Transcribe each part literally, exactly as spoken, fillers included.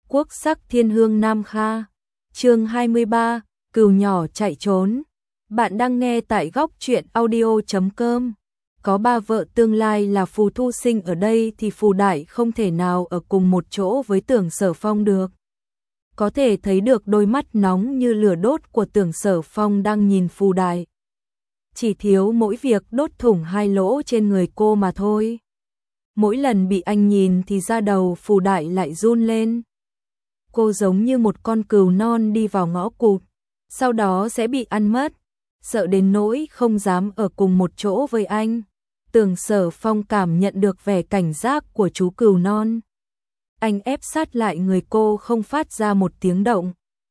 Quốc sắc thiên hương Nam Kha. Chương hai mươi ba, cừu nhỏ chạy trốn. Bạn đang nghe tại góc truyện audio chấm com. Có ba vợ tương lai là Phù Thu Sinh ở đây thì Phù Đại không thể nào ở cùng một chỗ với Tưởng Sở Phong được. Có thể thấy được đôi mắt nóng như lửa đốt của Tưởng Sở Phong đang nhìn Phù Đại. Chỉ thiếu mỗi việc đốt thủng hai lỗ trên người cô mà thôi. Mỗi lần bị anh nhìn thì da đầu Phù Đại lại run lên. Cô giống như một con cừu non đi vào ngõ cụt, sau đó sẽ bị ăn mất, sợ đến nỗi không dám ở cùng một chỗ với anh. Tưởng Sở Phong cảm nhận được vẻ cảnh giác của chú cừu non. Anh ép sát lại người cô không phát ra một tiếng động.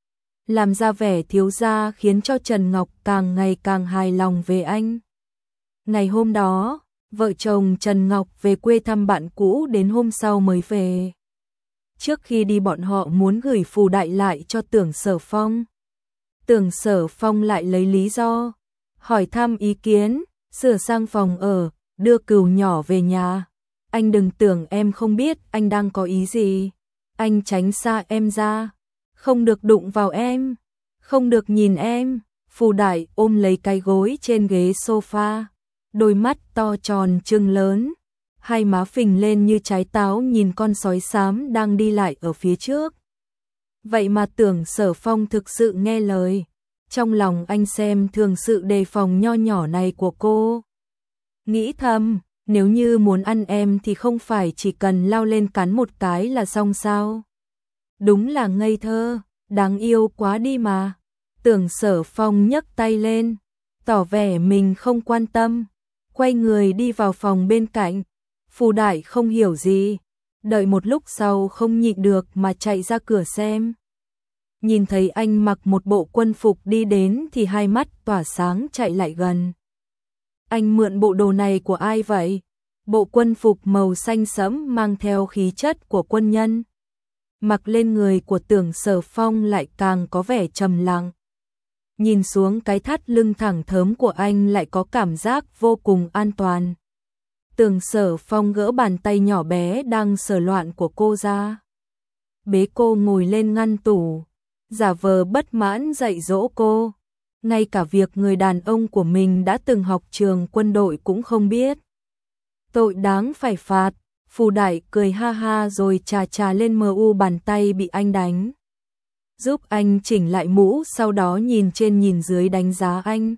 Làm ra vẻ thiếu gia khiến cho Trần Ngọc càng ngày càng hài lòng về anh. Ngày hôm đó, vợ chồng Trần Ngọc về quê thăm bạn cũ đến hôm sau mới về. Trước khi đi bọn họ muốn gửi Phù Đại lại cho Tưởng Sở Phong. Tưởng Sở Phong lại lấy lý do hỏi thăm ý kiến, sửa sang phòng ở, đưa cừu nhỏ về nhà. Anh đừng tưởng em không biết anh đang có ý gì. Anh tránh xa em ra, không được đụng vào em, không được nhìn em. Phù Đại ôm lấy cái gối trên ghế sofa, đôi mắt to tròn trừng lớn, hai má phình lên như trái táo nhìn con sói xám đang đi lại ở phía trước. Vậy mà Tưởng Sở Phong thực sự nghe lời. Trong lòng anh xem thường sự đề phòng nho nhỏ này của cô. Nghĩ thầm, nếu như muốn ăn em thì không phải chỉ cần lao lên cắn một cái là xong sao? Đúng là ngây thơ, đáng yêu quá đi mà. Tưởng Sở Phong nhấc tay lên, tỏ vẻ mình không quan tâm, quay người đi vào phòng bên cạnh. Phù Đại không hiểu gì, đợi một lúc sau không nhịn được mà chạy ra cửa xem. Nhìn thấy anh mặc một bộ quân phục đi đến thì hai mắt tỏa sáng chạy lại gần. Anh mượn bộ đồ này của ai vậy? Bộ quân phục màu xanh sẫm mang theo khí chất của quân nhân. Mặc lên người của Tưởng Sở Phong lại càng có vẻ trầm lặng. Nhìn xuống cái thắt lưng thẳng thớm của anh lại có cảm giác vô cùng an toàn. Tưởng Sở Phong gỡ bàn tay nhỏ bé đang sờ loạn của cô ra. Bế cô ngồi lên ngăn tủ, giả vờ bất mãn dạy dỗ cô. Ngay cả việc người đàn ông của mình đã từng học trường quân đội cũng không biết. Tội đáng phải phạt. Phù Đại cười ha ha rồi chà chà lên mờ u bàn tay bị anh đánh. Giúp anh chỉnh lại mũ, sau đó nhìn trên nhìn dưới đánh giá anh.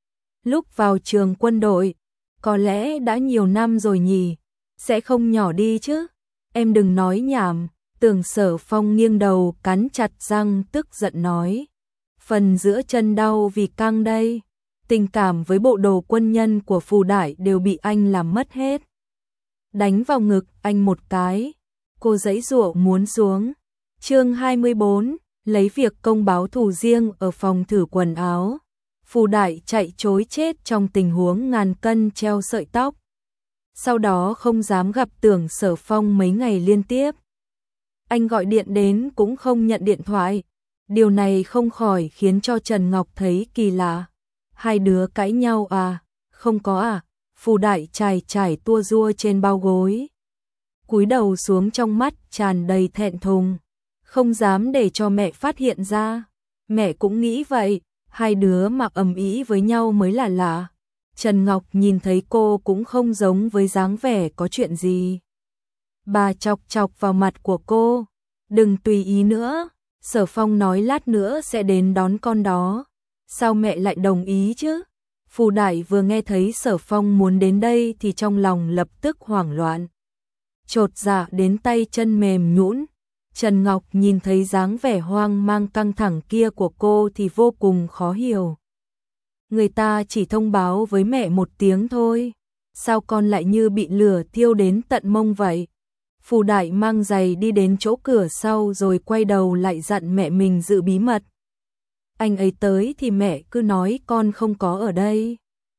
Lúc vào trường quân đội, có lẽ đã nhiều năm rồi nhỉ, sẽ không nhỏ đi chứ. Em đừng nói nhảm. Tưởng Sở Phong nghiêng đầu cắn chặt răng tức giận nói. Phần giữa chân đau vì căng đây. Tình cảm với bộ đồ quân nhân của Phù Đại đều bị anh làm mất hết. Đánh vào ngực anh một cái. Cô giãy giụa muốn xuống. Chương hai mươi bốn, lấy việc công báo thù riêng ở phòng thử quần áo. Phù Đại chạy trối chết trong tình huống ngàn cân treo sợi tóc. Sau đó không dám gặp Tưởng Sở Phong mấy ngày liên tiếp. Anh gọi điện đến cũng không nhận điện thoại. Điều này không khỏi khiến cho Trần Ngọc thấy kỳ lạ. Hai đứa cãi nhau à? Không có à? Phù Đại chải chải tua rua trên bao gối, cúi đầu xuống, trong mắt tràn đầy thẹn thùng, không dám để cho mẹ phát hiện ra. Mẹ cũng nghĩ vậy, hai đứa mặc ầm ĩ với nhau mới là lạ. Trần Ngọc nhìn thấy cô cũng không giống với dáng vẻ có chuyện gì. Bà chọc chọc vào mặt của cô. Đừng tùy ý nữa. Sở Phong nói lát nữa sẽ đến đón con đó. Sao mẹ lại đồng ý chứ? Phù Đại vừa nghe thấy Sở Phong muốn đến đây thì trong lòng lập tức hoảng loạn. Chột dạ đến tay chân mềm nhũn. Trần Ngọc nhìn thấy dáng vẻ hoang mang căng thẳng kia của cô thì vô cùng khó hiểu. Người ta chỉ thông báo với mẹ một tiếng thôi. Sao con lại như bị lửa thiêu đến tận mông vậy? Phù Đại mang giày đi đến chỗ cửa sau rồi quay đầu lại dặn mẹ mình giữ bí mật. Anh ấy tới thì mẹ cứ nói con không có ở đây.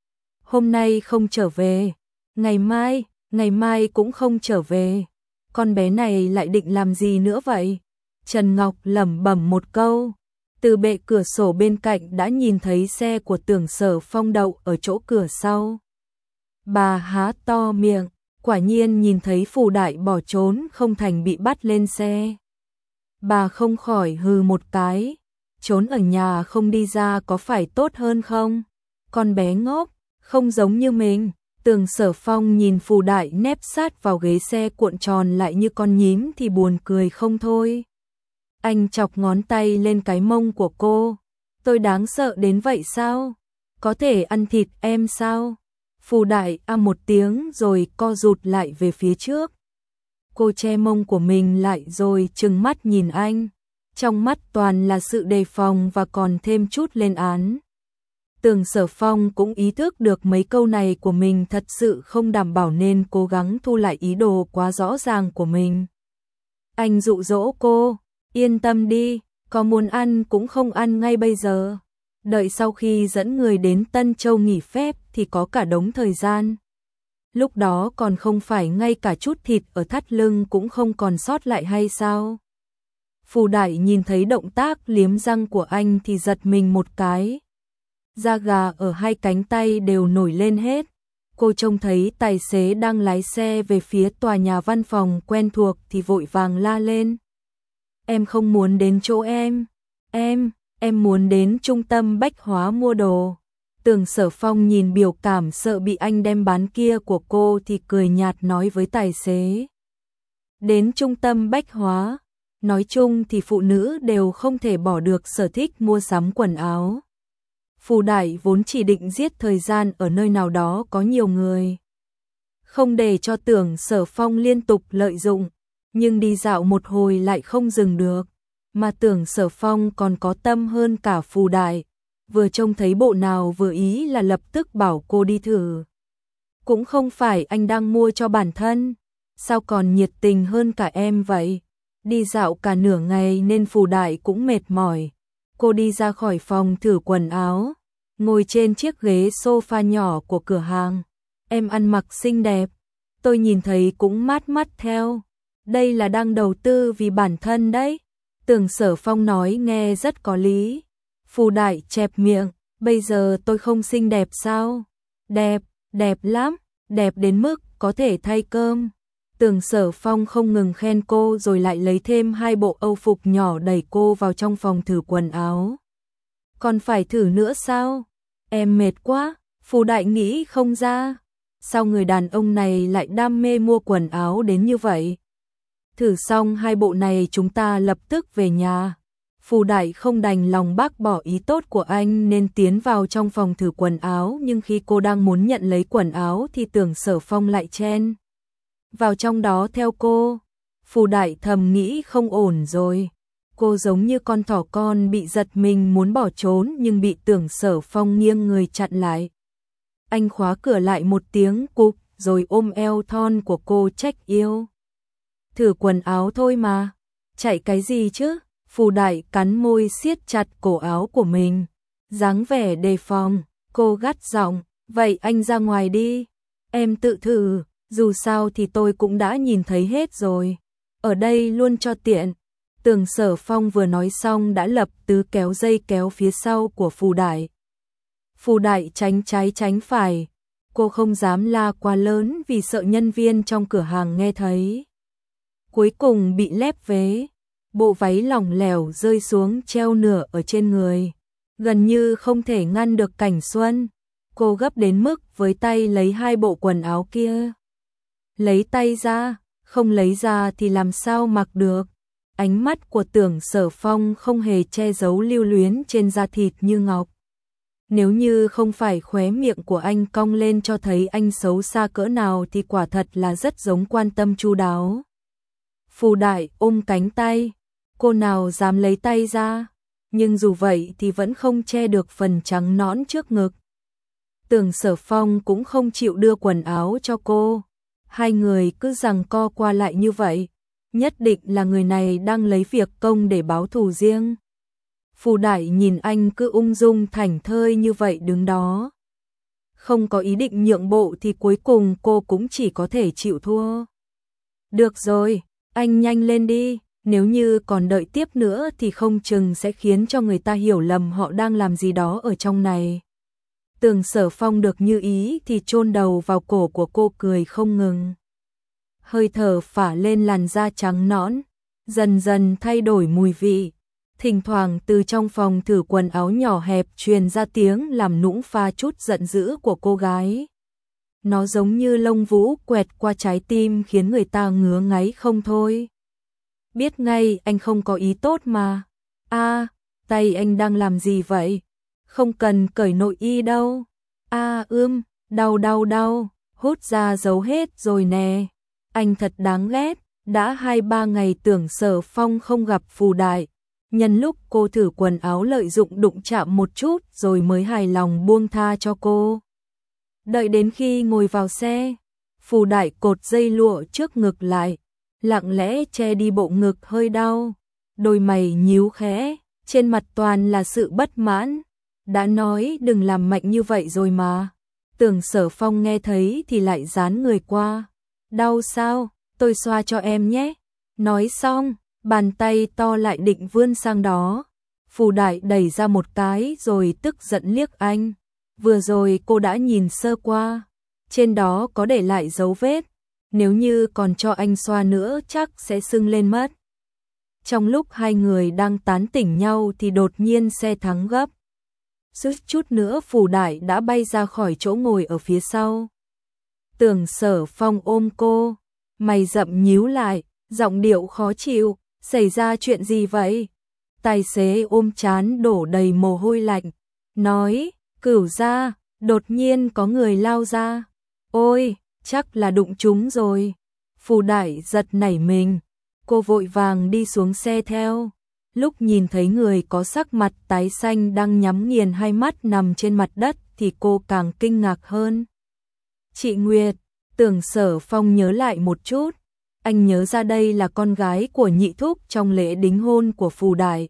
Hôm nay không trở về, ngày mai, ngày mai cũng không trở về. Con bé này lại định làm gì nữa vậy? Trần Ngọc lẩm bẩm một câu. Từ bệ cửa sổ bên cạnh đã nhìn thấy xe của Tưởng Sở Phong đậu ở chỗ cửa sau. Bà há to miệng, quả nhiên nhìn thấy Phù Đại bỏ trốn không thành bị bắt lên xe. Bà không khỏi hừ một cái, trốn ở nhà không đi ra có phải tốt hơn không? Con bé ngốc, không giống như mình. Tưởng Sở Phong nhìn Phù Đại nép sát vào ghế xe cuộn tròn lại như con nhím thì buồn cười không thôi. Anh chọc ngón tay lên cái mông của cô. Tôi đáng sợ đến vậy sao? Có thể ăn thịt em sao? Phù Đại a một tiếng rồi co rụt lại về phía trước. Cô che mông của mình lại rồi trừng mắt nhìn anh. Trong mắt toàn là sự đề phòng và còn thêm chút lên án. Tưởng Sở Phong cũng ý thức được mấy câu này của mình thật sự không đảm bảo nên cố gắng thu lại ý đồ quá rõ ràng của mình. Anh dụ dỗ cô, yên tâm đi, có muốn ăn cũng không ăn ngay bây giờ. Đợi sau khi dẫn người đến Tân Châu nghỉ phép thì có cả đống thời gian. Lúc đó còn không phải ngay cả chút thịt ở thắt lưng cũng không còn sót lại hay sao? Phù Đại nhìn thấy động tác liếm răng của anh thì giật mình một cái. Da gà ở hai cánh tay đều nổi lên hết. Cô trông thấy tài xế đang lái xe về phía tòa nhà văn phòng quen thuộc thì vội vàng la lên. Em không muốn đến chỗ em. Em, em muốn đến trung tâm bách hóa mua đồ. Tưởng Sở Phong nhìn biểu cảm sợ bị anh đem bán kia của cô thì cười nhạt nói với tài xế. Đến trung tâm bách hóa. Nói chung thì phụ nữ đều không thể bỏ được sở thích mua sắm quần áo. Phù Đại vốn chỉ định giết thời gian ở nơi nào đó có nhiều người. Không để cho Tưởng Sở Phong liên tục lợi dụng, nhưng đi dạo một hồi lại không dừng được. Mà Tưởng Sở Phong còn có tâm hơn cả Phù Đại. Vừa trông thấy bộ nào vừa ý là lập tức bảo cô đi thử. Cũng không phải anh đang mua cho bản thân, sao còn nhiệt tình hơn cả em vậy? Đi dạo cả nửa ngày nên Phù Đại cũng mệt mỏi. Cô đi ra khỏi phòng thử quần áo, ngồi trên chiếc ghế sofa nhỏ của cửa hàng. Em ăn mặc xinh đẹp, tôi nhìn thấy cũng mát mắt theo. Đây là đang đầu tư vì bản thân đấy. Tưởng Sở Phong nói nghe rất có lý. Phù Đại chẹp miệng, bây giờ tôi không xinh đẹp sao? Đẹp, đẹp lắm, đẹp đến mức có thể thay cơm. Tưởng Sở Phong không ngừng khen cô rồi lại lấy thêm hai bộ âu phục nhỏ đẩy cô vào trong phòng thử quần áo. Còn phải thử nữa sao? Em mệt quá, Phù Đại nghĩ không ra. Sao người đàn ông này lại đam mê mua quần áo đến như vậy? Thử xong hai bộ này chúng ta lập tức về nhà. Phù Đại không đành lòng bác bỏ ý tốt của anh nên tiến vào trong phòng thử quần áo, nhưng khi cô đang muốn nhận lấy quần áo thì Tưởng Sở Phong lại chen vào trong đó theo cô. Phù Đại thầm nghĩ không ổn rồi. Cô giống như con thỏ con bị giật mình muốn bỏ trốn nhưng bị Tưởng Sở Phong nghiêng người chặn lại. Anh khóa cửa lại một tiếng cục rồi ôm eo thon của cô trách yêu. Thử quần áo thôi mà, chạy cái gì chứ? Phù Đại cắn môi siết chặt cổ áo của mình, dáng vẻ đề phòng. Cô gắt giọng, vậy anh ra ngoài đi, em tự thử, dù sao thì tôi cũng đã nhìn thấy hết rồi, ở đây luôn cho tiện. Tưởng Sở Phong vừa nói xong đã lập tức kéo dây kéo phía sau của Phù Đại. Phù Đại tránh trái tránh phải, cô không dám la quá lớn vì sợ nhân viên trong cửa hàng nghe thấy. Cuối cùng bị lép vế, bộ váy lỏng lẻo rơi xuống treo nửa ở trên người, gần như không thể ngăn được cảnh xuân. Cô gấp đến mức với tay lấy hai bộ quần áo kia. Lấy tay ra, không lấy ra thì làm sao mặc được. Ánh mắt của Tưởng Sở Phong không hề che giấu lưu luyến trên da thịt như ngọc. Nếu như không phải khóe miệng của anh cong lên cho thấy anh xấu xa cỡ nào thì quả thật là rất giống quan tâm chu đáo. Phù Đại ôm cánh tay, cô nào dám lấy tay ra, nhưng dù vậy thì vẫn không che được phần trắng nõn trước ngực. Tưởng Sở Phong cũng không chịu đưa quần áo cho cô. Hai người cứ giằng co qua lại như vậy, nhất định là người này đang lấy việc công để báo thù riêng. Phù Đại nhìn anh cứ ung dung thảnh thơi như vậy đứng đó, không có ý định nhượng bộ thì cuối cùng cô cũng chỉ có thể chịu thua. Được rồi, anh nhanh lên đi, nếu như còn đợi tiếp nữa thì không chừng sẽ khiến cho người ta hiểu lầm họ đang làm gì đó ở trong này. Tưởng Sở Phong được như ý thì chôn đầu vào cổ của cô cười không ngừng. Hơi thở phả lên làn da trắng nõn, dần dần thay đổi mùi vị. Thỉnh thoảng từ trong phòng thử quần áo nhỏ hẹp truyền ra tiếng làm nũng pha chút giận dữ của cô gái. Nó giống như lông vũ quẹt qua trái tim khiến người ta ngứa ngáy không thôi. Biết ngay anh không có ý tốt mà. A, à, tay anh đang làm gì vậy? Không cần cởi nội y đâu. A à, ưm, đau đau đau, hút ra giấu hết rồi nè. Anh thật đáng ghét, đã hai ba ngày tưởng Sở Phong không gặp Phù Đại. Nhân lúc cô thử quần áo lợi dụng đụng chạm một chút rồi mới hài lòng buông tha cho cô. Đợi đến khi ngồi vào xe, Phù Đại cột dây lụa trước ngực lại, lặng lẽ che đi bộ ngực hơi đau, đôi mày nhíu khẽ, trên mặt toàn là sự bất mãn. Đã nói đừng làm mạnh như vậy rồi mà. Tưởng Sở Phong nghe thấy thì lại dán người qua. Đau sao? Tôi xoa cho em nhé. Nói xong, bàn tay to lại định vươn sang đó. Phù Đại đẩy ra một cái rồi tức giận liếc anh. Vừa rồi cô đã nhìn sơ qua, trên đó có để lại dấu vết, nếu như còn cho anh xoa nữa chắc sẽ sưng lên mất. Trong lúc hai người đang tán tỉnh nhau thì đột nhiên xe thắng gấp. Suýt chút nữa Phù Đại đã bay ra khỏi chỗ ngồi ở phía sau. Tưởng Sở Phong ôm cô, mày rậm nhíu lại, giọng điệu khó chịu, xảy ra chuyện gì vậy? Tài xế ôm trán đổ đầy mồ hôi lạnh, nói, Cửu gia, đột nhiên có người lao ra. Ôi, chắc là đụng chúng rồi. Phù Đại giật nảy mình, cô vội vàng đi xuống xe theo. Lúc nhìn thấy người có sắc mặt tái xanh đang nhắm nghiền hai mắt nằm trên mặt đất thì cô càng kinh ngạc hơn. Chị Nguyệt, Tưởng Sở Phong nhớ lại một chút. Anh nhớ ra đây là con gái của nhị thúc trong lễ đính hôn của Phù Đại.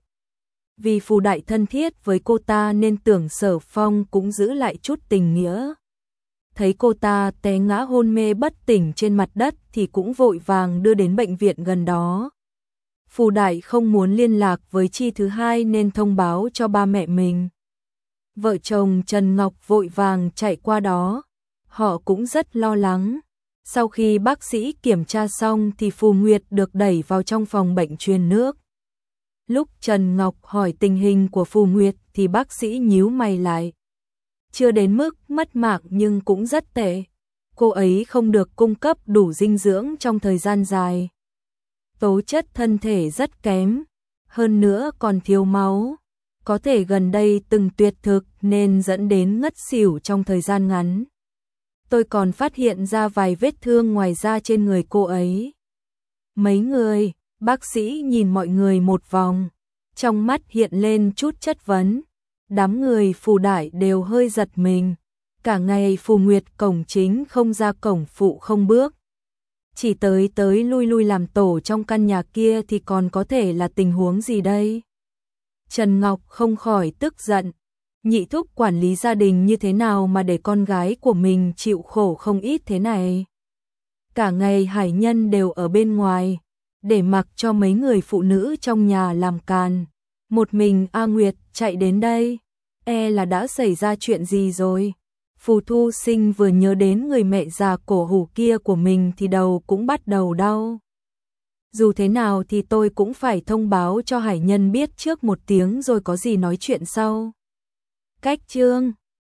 Vì Phù Đại thân thiết với cô ta nên Tưởng Sở Phong cũng giữ lại chút tình nghĩa. Thấy cô ta té ngã hôn mê bất tỉnh trên mặt đất thì cũng vội vàng đưa đến bệnh viện gần đó. Phù Đại không muốn liên lạc với Chi thứ hai nên thông báo cho ba mẹ mình. Vợ chồng Trần Ngọc vội vàng chạy qua đó. Họ cũng rất lo lắng. Sau khi bác sĩ kiểm tra xong thì Phù Nguyệt được đẩy vào trong phòng bệnh truyền nước. Lúc Trần Ngọc hỏi tình hình của Phù Nguyệt thì bác sĩ nhíu mày lại. Chưa đến mức mất mạng nhưng cũng rất tệ. Cô ấy không được cung cấp đủ dinh dưỡng trong thời gian dài. Tố chất thân thể rất kém, hơn nữa còn thiếu máu. Có thể gần đây từng tuyệt thực nên dẫn đến ngất xỉu trong thời gian ngắn. Tôi còn phát hiện ra vài vết thương ngoài da trên người cô ấy. Mấy người, bác sĩ nhìn mọi người một vòng, trong mắt hiện lên chút chất vấn. Đám người Phù Đại đều hơi giật mình. Cả ngày Phù Nguyệt cổng chính không ra cổng phụ không bước. Chỉ tới tới lui lui làm tổ trong căn nhà kia thì còn có thể là tình huống gì đây? Trần Ngọc không khỏi tức giận. Nhị thúc quản lý gia đình như thế nào mà để con gái của mình chịu khổ không ít thế này? Cả ngày Hải Nhân đều ở bên ngoài, để mặc cho mấy người phụ nữ trong nhà làm càn. Một mình A Nguyệt chạy đến đây, e là đã xảy ra chuyện gì rồi. Phù Thu Sinh vừa nhớ đến người mẹ già cổ hủ kia của mình thì đầu cũng bắt đầu đau. Dù thế nào thì tôi cũng phải thông báo cho Hải Nhân biết trước một tiếng rồi có gì nói chuyện sau. Cách chương